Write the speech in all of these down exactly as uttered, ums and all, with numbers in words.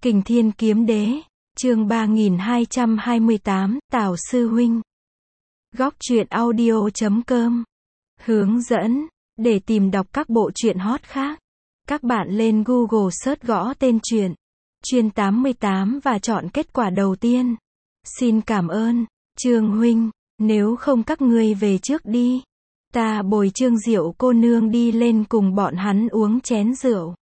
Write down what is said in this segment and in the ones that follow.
Kình Thiên Kiếm Đế, chương ba nghìn hai trăm hai mươi tám, Tào Sư Huynh. Góc truyện audio chấm com. Hướng dẫn, để tìm đọc các bộ truyện hot khác. Các bạn lên Google search gõ tên truyện, Truyện tám mươi tám và chọn kết quả đầu tiên. Xin cảm ơn, Trương Huynh, nếu không các ngươi về trước đi. Ta bồi Trương Diệu cô nương đi lên cùng bọn hắn uống chén rượu.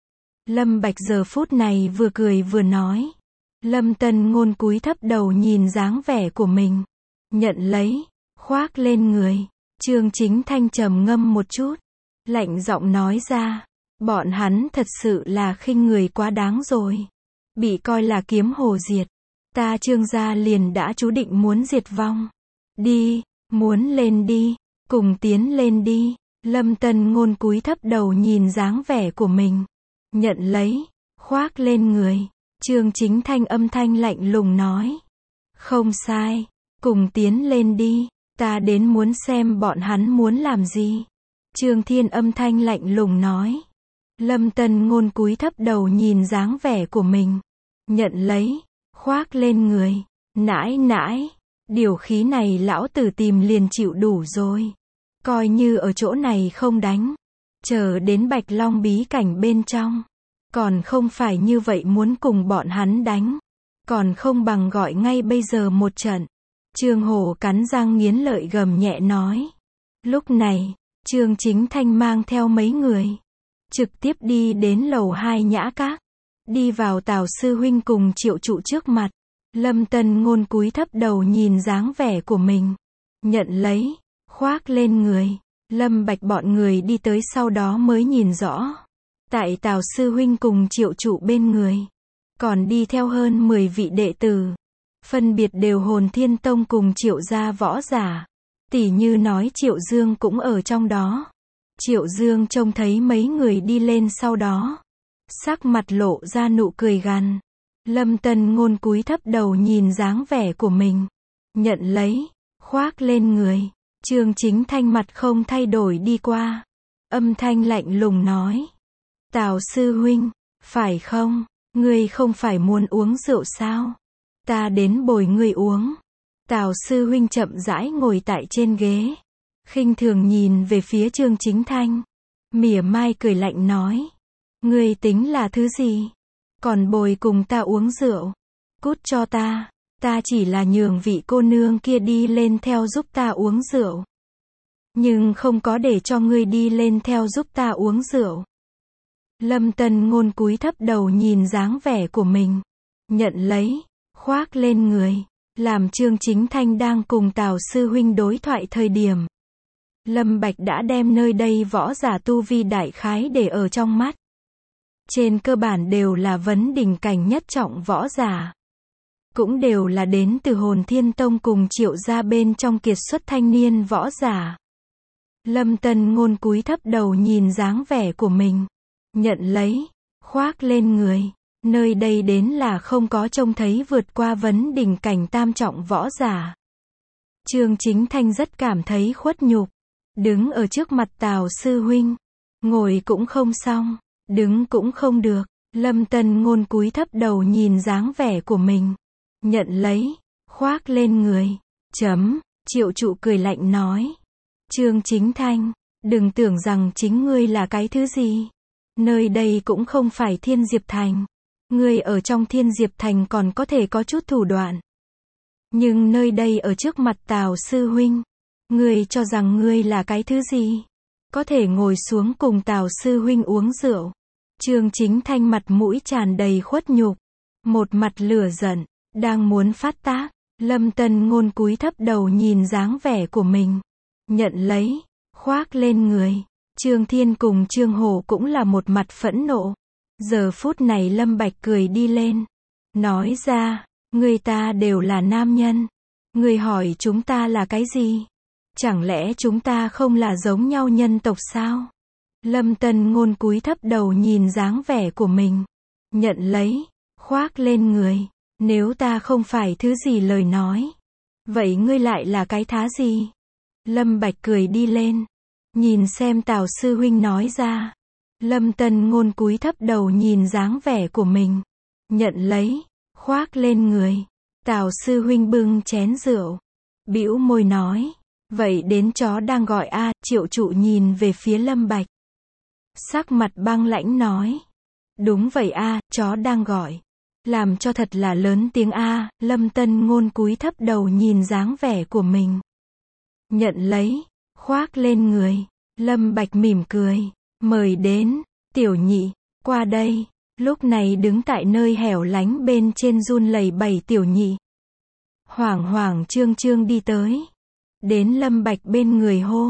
Lâm Bạch giờ phút này vừa cười vừa nói. Lâm Tân Ngôn cúi thấp đầu nhìn dáng vẻ của mình. Nhận lấy, khoác lên người. Trương Chính Thanh trầm ngâm một chút. Lạnh giọng nói ra. Bọn hắn thật sự là khinh người quá đáng rồi. Bị coi là kiếm hồ diệt. Ta Trương gia liền đã chú định muốn diệt vong. Đi, muốn lên đi. Cùng tiến lên đi. Lâm Tân Ngôn cúi thấp đầu nhìn dáng vẻ của mình. Nhận lấy, khoác lên người. Trương Chính Thanh âm thanh lạnh lùng nói. Không sai, cùng tiến lên đi. Ta đến muốn xem bọn hắn muốn làm gì. Trương Thiên âm thanh lạnh lùng nói. Lâm Tân Ngôn cúi thấp đầu nhìn dáng vẻ của mình. Nhận lấy, khoác lên người. Nãi nãi, điều khí này lão tử tìm liền chịu đủ rồi. Coi như ở chỗ này không đánh. Chờ đến Bạch Long bí cảnh bên trong. Còn không phải như vậy muốn cùng bọn hắn đánh. Còn không bằng gọi ngay bây giờ một trận. Trương Hổ cắn răng nghiến lợi gầm nhẹ nói. Lúc này, Trương Chính Thanh mang theo mấy người. Trực tiếp đi đến lầu hai Nhã Các. Đi vào Tào Sư Huynh cùng Triệu Trụ trước mặt. Lâm Tân Ngôn cúi thấp đầu nhìn dáng vẻ của mình. Nhận lấy, khoác lên người. Lâm Bạch bọn người đi tới sau đó mới nhìn rõ. Tại Tào Sư Huynh cùng Triệu Trụ bên người. Còn đi theo hơn mười vị đệ tử. Phân biệt đều Hồn Thiên Tông cùng Triệu gia võ giả. Tỉ như nói Triệu Dương cũng ở trong đó. Triệu Dương trông thấy mấy người đi lên sau đó. Sắc mặt lộ ra nụ cười gằn. Lâm Tân Ngôn cúi thấp đầu nhìn dáng vẻ của mình. Nhận lấy, khoác lên người. Trương Chính Thanh mặt không thay đổi đi qua. Âm thanh lạnh lùng nói. Tào Sư Huynh, phải không? Ngươi không phải muốn uống rượu sao? Ta đến bồi ngươi uống. Tào Sư Huynh chậm rãi ngồi tại trên ghế. Khinh thường nhìn về phía Trương Chính Thanh. Mỉa mai cười lạnh nói. Ngươi tính là thứ gì? Còn bồi cùng ta uống rượu? Cút cho ta. Ta chỉ là nhường vị cô nương kia đi lên theo giúp ta uống rượu. Nhưng không có để cho ngươi đi lên theo giúp ta uống rượu. Lâm Tân Ngôn cúi thấp đầu nhìn dáng vẻ của mình. Nhận lấy, khoác lên người. Làm Trương Chính Thanh đang cùng Tào Sư Huynh đối thoại thời điểm. Lâm Bạch đã đem nơi đây võ giả tu vi đại khái để ở trong mắt. Trên cơ bản đều là vấn đỉnh cảnh nhất trọng võ giả. Cũng đều là đến từ Hồn Thiên Tông cùng Triệu gia bên trong kiệt xuất thanh niên võ giả. Lâm Tân Ngôn cúi thấp đầu nhìn dáng vẻ của mình. Nhận lấy, khoác lên người. Nơi đây đến là không có trông thấy vượt qua vấn đỉnh cảnh tam trọng võ giả. Trương Chính Thanh rất cảm thấy khuất nhục. Đứng ở trước mặt Tào Sư Huynh. Ngồi cũng không xong, đứng cũng không được. Lâm Tân Ngôn cúi thấp đầu nhìn dáng vẻ của mình. Nhận lấy, khoác lên người. Chấm, Triệu Trụ cười lạnh nói. Trương Chính Thanh, đừng tưởng rằng chính ngươi là cái thứ gì. Nơi đây cũng không phải Thiên Diệp Thành. Ngươi ở trong Thiên Diệp Thành còn có thể có chút thủ đoạn. Nhưng nơi đây ở trước mặt Tào Sư Huynh. Ngươi cho rằng ngươi là cái thứ gì? Có thể ngồi xuống cùng Tào Sư Huynh uống rượu. Trương Chính Thanh mặt mũi tràn đầy khuất nhục. Một mặt lửa giận, đang muốn phát tác. Lâm Tân Ngôn cúi thấp đầu nhìn dáng vẻ của mình. Nhận lấy, khoác lên người. Trương Thiên cùng Trương Hổ cũng là một mặt phẫn nộ. Giờ phút này Lâm Bạch cười đi lên. Nói ra, người ta đều là nam nhân. Người hỏi chúng ta là cái gì? Chẳng lẽ chúng ta không là giống nhau nhân tộc sao? Lâm Tân Ngôn cúi thấp đầu nhìn dáng vẻ của mình. Nhận lấy, khoác lên người. Nếu ta không phải thứ gì lời nói. Vậy ngươi lại là cái thá gì? Lâm Bạch cười đi lên. Nhìn xem Tào Sư Huynh nói ra. Lâm Tân Ngôn cúi thấp đầu nhìn dáng vẻ của mình. nhận lấy, khoác lên người. Tào sư huynh bưng chén rượu, bĩu môi nói, vậy đến chó đang gọi a. Triệu trụ nhìn về phía Lâm Bạch, sắc mặt băng lãnh nói, đúng vậy a, chó đang gọi. Làm cho thật là lớn tiếng a. Lâm Tân Ngôn cúi thấp đầu nhìn dáng vẻ của mình. Nhận lấy, khoác lên người. Lâm Bạch mỉm cười, mời đến, tiểu nhị, qua đây. Lúc này đứng tại nơi hẻo lánh bên trên run lẩy bẩy tiểu nhị. Hoảng hoảng trương trương đi tới. Đến Lâm Bạch bên người hô.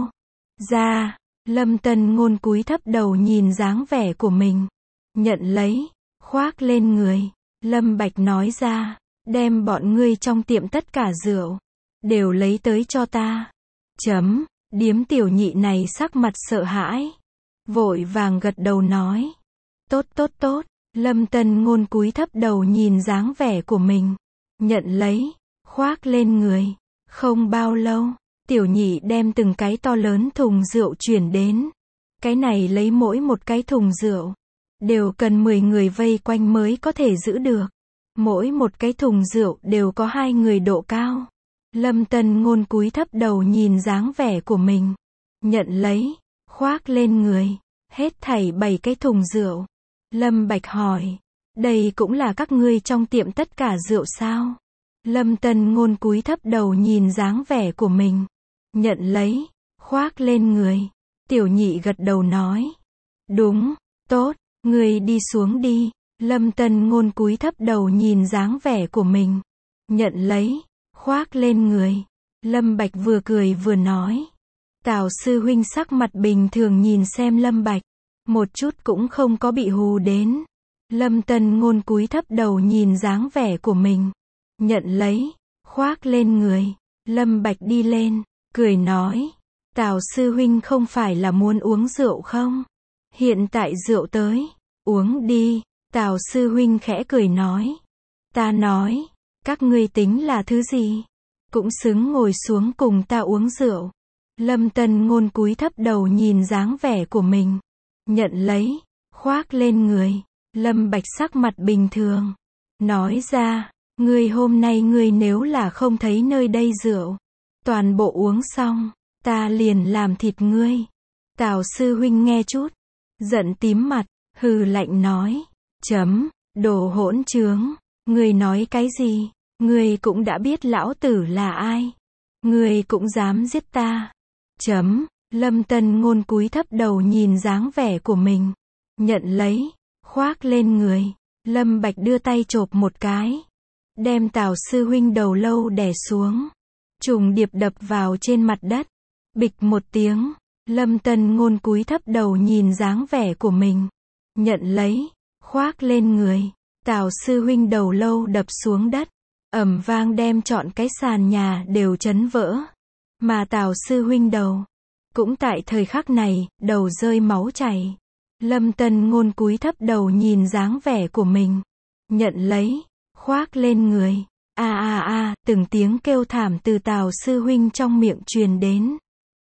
Ra, Lâm Tân Ngôn cúi thấp đầu nhìn dáng vẻ của mình. Nhận lấy, khoác lên người. Lâm Bạch nói ra, đem bọn ngươi trong tiệm tất cả rượu, đều lấy tới cho ta. Chấm, điếm tiểu nhị này sắc mặt sợ hãi. Vội vàng gật đầu nói. Tốt tốt tốt, Lâm Tân Ngôn cúi thấp đầu nhìn dáng vẻ của mình. Nhận lấy, khoác lên người. Không bao lâu, tiểu nhị đem từng cái to lớn thùng rượu chuyển đến. Cái này lấy mỗi một cái thùng rượu, đều cần mười người vây quanh mới có thể giữ được. Mỗi một cái thùng rượu đều có hai người độ cao. Lâm Tân Ngôn cúi thấp đầu nhìn dáng vẻ của mình. Nhận lấy, khoác lên người. Hết thảy bảy cái thùng rượu. Lâm Bạch hỏi, đây cũng là các ngươi trong tiệm tất cả rượu sao? Lâm Tân Ngôn cúi thấp đầu nhìn dáng vẻ của mình. Nhận lấy, khoác lên người. Tiểu nhị gật đầu nói. Đúng, tốt, ngươi đi xuống đi. Lâm Tân Ngôn cúi thấp đầu nhìn dáng vẻ của mình. Nhận lấy, khoác lên người. Lâm Bạch vừa cười vừa nói. Tào sư huynh sắc mặt bình thường nhìn xem Lâm Bạch. Một chút cũng không có bị hù đến. Lâm Tân Ngôn cúi thấp đầu nhìn dáng vẻ của mình. Nhận lấy, khoác lên người. Lâm Bạch đi lên, cười nói. Tào sư huynh không phải là muốn uống rượu không? Hiện tại rượu tới, uống đi. Tào sư huynh khẽ cười nói. Ta nói, các ngươi tính là thứ gì? Cũng xứng ngồi xuống cùng ta uống rượu. Lâm Tân Ngôn cúi thấp đầu nhìn dáng vẻ của mình. Nhận lấy, khoác lên người. Lâm Bạch sắc mặt bình thường. Nói ra, ngươi hôm nay ngươi nếu là không thấy nơi đây rượu, toàn bộ uống xong, ta liền làm thịt ngươi. Tào sư huynh nghe chút, giận tím mặt, hừ lạnh nói. Chấm, đồ hỗn trướng, ngươi nói cái gì? Ngươi cũng đã biết lão tử là ai? Ngươi cũng dám giết ta? Chấm, Lâm Tân Ngôn cúi thấp đầu nhìn dáng vẻ của mình. Nhận lấy, khoác lên người. Lâm Bạch đưa tay chộp một cái, đem Tào sư huynh đầu lâu đè xuống, trùng điệp đập vào trên mặt đất. Bịch một tiếng, Lâm Tân Ngôn cúi thấp đầu nhìn dáng vẻ của mình. Nhận lấy, khoác lên người. Tào sư huynh đầu lâu đập xuống đất, ầm vang đem trọn cái sàn nhà đều chấn vỡ. Mà Tào sư huynh đầu, cũng tại thời khắc này, đầu rơi máu chảy. Lâm Tân Ngôn cúi thấp đầu nhìn dáng vẻ của mình. Nhận lấy, khoác lên người. A a a, từng tiếng kêu thảm từ Tào sư huynh trong miệng truyền đến.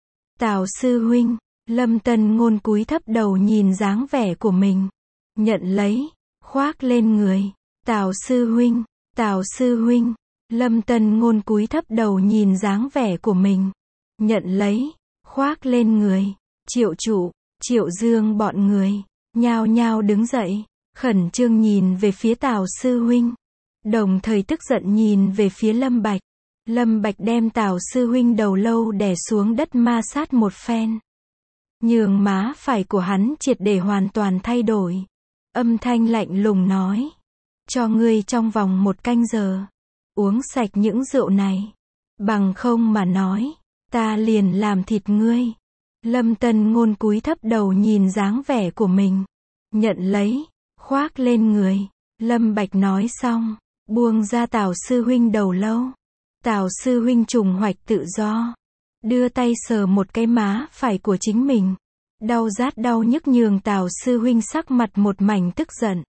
Tào sư huynh, Lâm Tân Ngôn cúi thấp đầu nhìn dáng vẻ của mình. Nhận lấy, khoác lên người. Tào sư huynh, Tào sư huynh, Lâm Tân Ngôn cúi thấp đầu nhìn dáng vẻ của mình. Nhận lấy, khoác lên người. Triệu trụ, Triệu Dương bọn người, nhao nhao đứng dậy, khẩn trương nhìn về phía Tào sư huynh. Đồng thời tức giận nhìn về phía Lâm Bạch. Lâm Bạch đem Tào sư huynh đầu lâu đè xuống đất ma sát một phen. Nhường má phải của hắn triệt để hoàn toàn thay đổi. Âm thanh lạnh lùng nói. Cho ngươi trong vòng một canh giờ, uống sạch những rượu này. Bằng không mà nói, ta liền làm thịt ngươi. Lâm Tân Ngôn cúi thấp đầu nhìn dáng vẻ của mình. Nhận lấy, khoác lên người. Lâm Bạch nói xong, buông ra Tào sư huynh đầu lâu. Tào sư huynh trùng hoạch tự do, đưa tay sờ một cái má phải của chính mình. Đau rát đau nhức nhường Tào sư huynh sắc mặt một mảnh tức giận.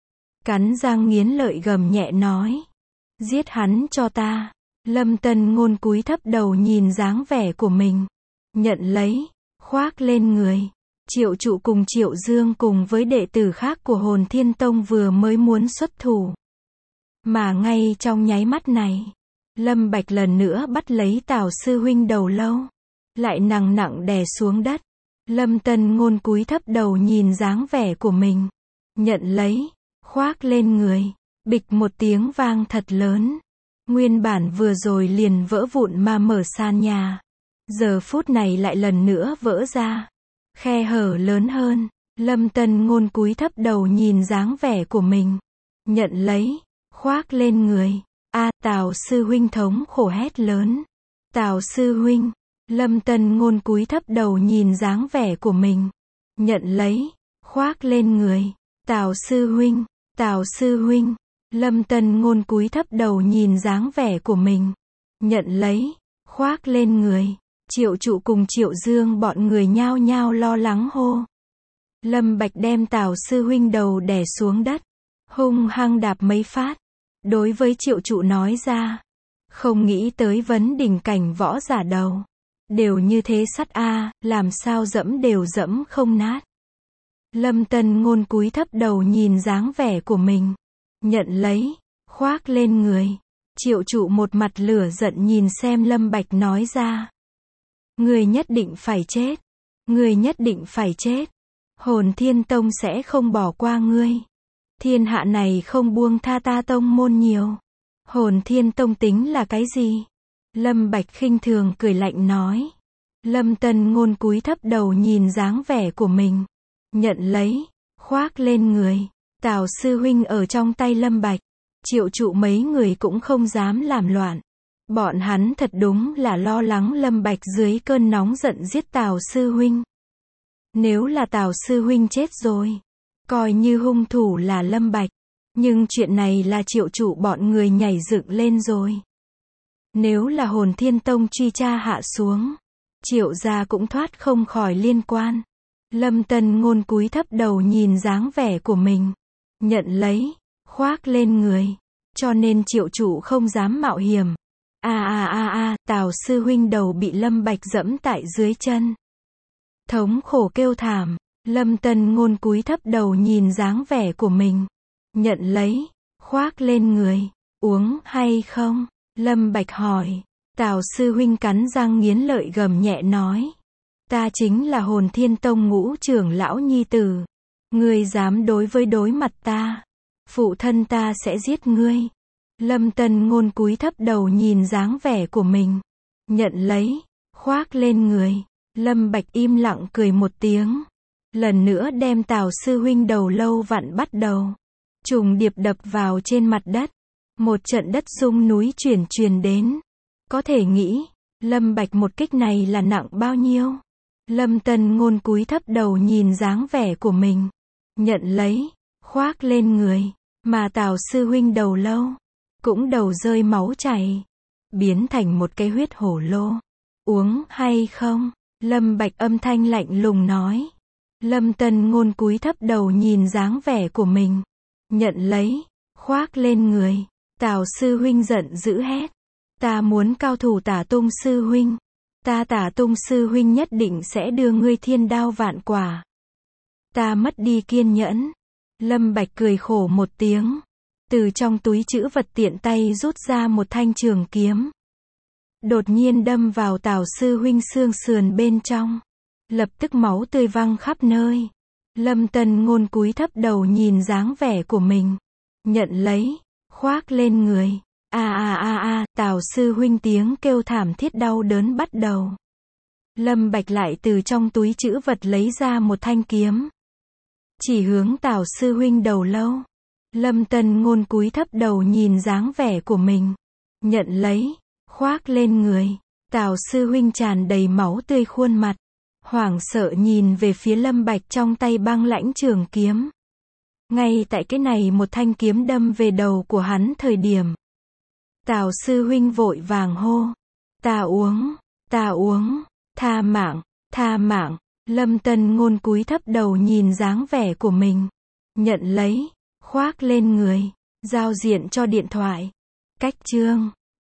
Cắn răng nghiến lợi gầm nhẹ nói. Giết hắn cho ta. Lâm Tân Ngôn cúi thấp đầu nhìn dáng vẻ của mình. Nhận lấy, khoác lên người. Triệu Trụ cùng Triệu Dương cùng với đệ tử khác của Hồn Thiên Tông vừa mới muốn xuất thủ. Mà ngay trong nháy mắt này, Lâm Bạch lần nữa bắt lấy Tào sư huynh đầu lâu, lại nặng nặng đè xuống đất. Lâm Tân Ngôn cúi thấp đầu nhìn dáng vẻ của mình, nhận lấy, khoác lên người, bịch một tiếng vang thật lớn. Nguyên bản vừa rồi liền vỡ vụn mà mở sàn nhà, giờ phút này lại lần nữa vỡ ra, khe hở lớn hơn. Lâm Tân Ngôn cúi thấp đầu nhìn dáng vẻ của mình, nhận lấy, khoác lên người. A, Tào sư huynh thống khổ hét lớn. Tào sư huynh. Lâm Tân Ngôn cúi thấp đầu nhìn dáng vẻ của mình, nhận lấy, khoác lên người. Tào sư huynh, Tào sư huynh. Lâm Tân Ngôn cúi thấp đầu nhìn dáng vẻ của mình, nhận lấy, khoác lên người. Triệu Trụ cùng Triệu Dương bọn người nhao nhao lo lắng hô. Lâm Bạch đem Tào sư huynh đầu đè xuống đất, hung hăng đạp mấy phát, đối với Triệu Trụ nói ra, không nghĩ tới vấn đỉnh cảnh võ giả đầu, đều như thế sắt a, làm sao dẫm đều dẫm không nát. Lâm Tân Ngôn cúi thấp đầu nhìn dáng vẻ của mình, nhận lấy, khoác lên người. Triệu Trụ một mặt lửa giận nhìn xem Lâm Bạch nói ra. Người nhất định phải chết. Người nhất định phải chết. Hồn Thiên Tông sẽ không bỏ qua ngươi. Thiên hạ này không buông tha ta tông môn nhiều. Hồn Thiên Tông tính là cái gì? Lâm Bạch khinh thường cười lạnh nói. Lâm Tân Ngôn cúi thấp đầu nhìn dáng vẻ của mình, nhận lấy, khoác lên người. Tào sư huynh ở trong tay Lâm Bạch, Triệu Trụ mấy người cũng không dám làm loạn. Bọn hắn thật đúng là lo lắng Lâm Bạch dưới cơn nóng giận giết Tào sư huynh. Nếu là Tào sư huynh chết rồi, coi như hung thủ là Lâm Bạch, nhưng chuyện này là Triệu Trụ bọn người nhảy dựng lên rồi. Nếu là Hồn Thiên Tông truy tra hạ xuống, Triệu gia cũng thoát không khỏi liên quan. Lâm Tân Ngôn cúi thấp đầu nhìn dáng vẻ của mình, nhận lấy, khoác lên người, cho nên Triệu Trụ không dám mạo hiểm. A a a a, Tào sư huynh đầu bị Lâm Bạch dẫm tại dưới chân. Thống khổ kêu thảm, Lâm Tân Ngôn cúi thấp đầu nhìn dáng vẻ của mình, nhận lấy, khoác lên người. Uống hay không? Lâm Bạch hỏi. Tào sư huynh cắn răng nghiến lợi gầm nhẹ nói. Ta chính là Hồn Thiên Tông ngũ trưởng lão nhi tử. Ngươi dám đối với đối mặt ta, phụ thân ta sẽ giết ngươi. Lâm Tân Ngôn cúi thấp đầu nhìn dáng vẻ của mình, nhận lấy, khoác lên người. Lâm Bạch im lặng cười một tiếng, lần nữa đem Tào sư huynh đầu lâu vặn bắt đầu, trùng điệp đập vào trên mặt đất. Một trận đất rung núi chuyển truyền đến. Có thể nghĩ, Lâm Bạch một kích này là nặng bao nhiêu. Lâm Tân Ngôn cúi thấp đầu nhìn dáng vẻ của mình, nhận lấy, khoác lên người. Mà Tào sư huynh đầu lâu, cũng đầu rơi máu chảy, biến thành một cái huyết hổ lô. Uống hay không? Lâm Bạch âm thanh lạnh lùng nói. Lâm Tân Ngôn cúi thấp đầu nhìn dáng vẻ của mình, nhận lấy, khoác lên người. Tào sư huynh giận dữ hét. Ta muốn cao thủ Tả Tung sư huynh. Ta Tả Tung sư huynh nhất định sẽ đưa ngươi thiên đao vạn quả. Ta mất đi kiên nhẫn. Lâm Bạch cười khổ một tiếng, từ trong túi trữ vật tiện tay rút ra một thanh trường kiếm, đột nhiên đâm vào Tào sư huynh xương sườn bên trong, lập tức máu tươi văng khắp nơi. Lâm Tân Ngôn cúi thấp đầu nhìn dáng vẻ của mình, nhận lấy, khoác lên người. A a a a, Tào sư huynh tiếng kêu thảm thiết đau đớn bắt đầu. Lâm Bạch lại từ trong túi trữ vật lấy ra một thanh kiếm, chỉ hướng Tào sư huynh đầu lâu. Lâm Tân Ngôn cúi thấp đầu nhìn dáng vẻ của mình, nhận lấy, khoác lên người. Tào sư huynh tràn đầy máu tươi khuôn mặt, hoảng sợ nhìn về phía Lâm Bạch trong tay băng lãnh trường kiếm. Ngay tại cái này một thanh kiếm đâm về đầu của hắn thời điểm, Tào sư huynh vội vàng hô. Ta uống, ta uống, tha mạng, tha mạng. Lâm Tân Ngôn cúi thấp đầu nhìn dáng vẻ của mình, nhận lấy, khoác lên người. Giao diện cho điện thoại. Cách chương